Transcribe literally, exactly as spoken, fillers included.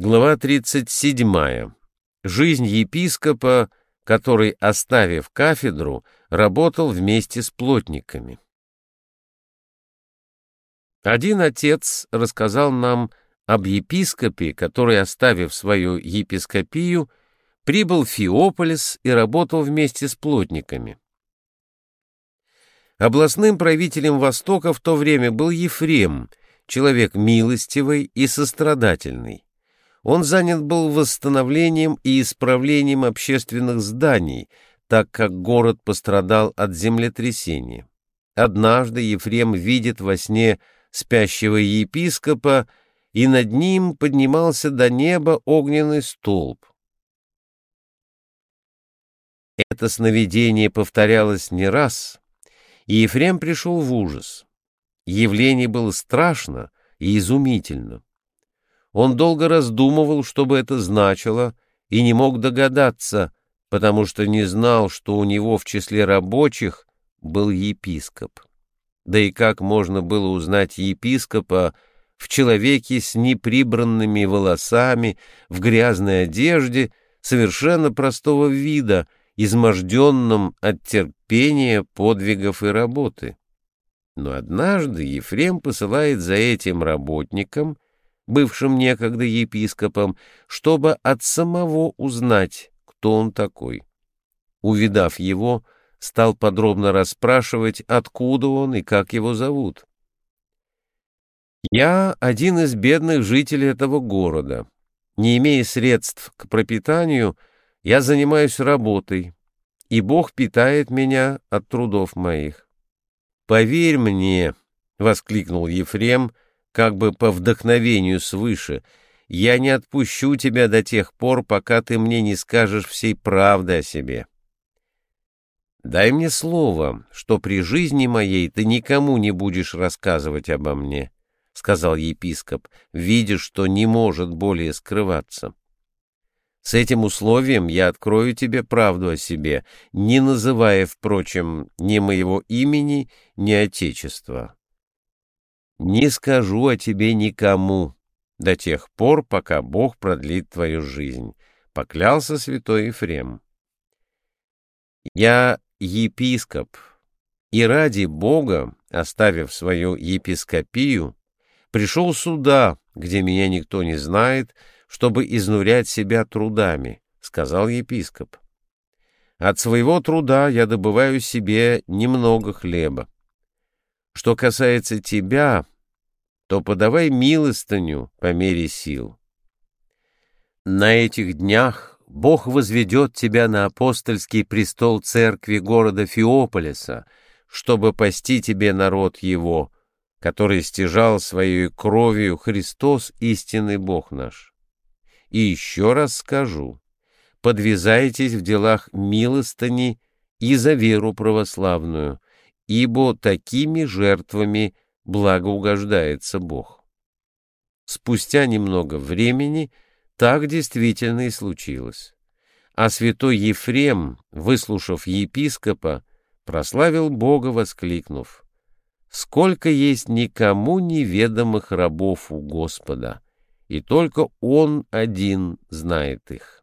Глава тридцать седьмая. Жизнь епископа, который, оставив кафедру, работал вместе с плотниками. Один отец рассказал нам об епископе, который, оставив свою епископию, прибыл в Феополис и работал вместе с плотниками. Областным правителем Востока в то время был Ефрем, человек милостивый и сострадательный. Он занят был восстановлением и исправлением общественных зданий, так как город пострадал от землетрясения. Однажды Ефрем видит во сне спящего епископа, и над ним поднимался до неба огненный столб. Это сновидение повторялось не раз, и Ефрем пришел в ужас. Явление было страшно и изумительно. Он долго раздумывал, что бы это значило, и не мог догадаться, потому что не знал, что у него в числе рабочих был епископ. Да и как можно было узнать епископа в человеке с неприбранными волосами, в грязной одежде, совершенно простого вида, изможденном от терпения, подвигов и работы? Но однажды Ефрем посылает за этим работником, бывшим некогда епископом, чтобы от самого узнать, кто он такой. Увидав его, стал подробно расспрашивать, откуда он и как его зовут. «Я один из бедных жителей этого города. Не имея средств к пропитанию, я занимаюсь работой, и Бог питает меня от трудов моих». «Поверь мне», — воскликнул Ефрем, как бы по вдохновению свыше, «я не отпущу тебя до тех пор, пока ты мне не скажешь всей правды о себе. Дай мне слово, что при жизни моей ты никому не будешь рассказывать обо мне», — сказал епископ, видя, что не может более скрываться. «С этим условием я открою тебе правду о себе, не называя, впрочем, ни моего имени, ни отечества. Не скажу о тебе никому до тех пор, пока Бог продлит твою жизнь», — поклялся святой Ефрем. «Я епископ, и ради Бога, оставив свою епископию, пришел сюда, где меня никто не знает, чтобы изнурять себя трудами», — сказал епископ. «От своего труда я добываю себе немного хлеба. Что касается тебя, то подавай милостыню по мере сил. На этих днях Бог возведет тебя на апостольский престол церкви города Феополиса, чтобы пасти тебе народ его, который стяжал своей кровью Христос, истинный Бог наш. И еще раз скажу, подвязайтесь в делах милостыни и за веру православную, ибо такими жертвами благоугождается Бог». Спустя немного времени так действительно и случилось. А святой Ефрем, выслушав епископа, прославил Бога, воскликнув: «Сколько есть никому неведомых рабов у Господа, и только Он один знает их».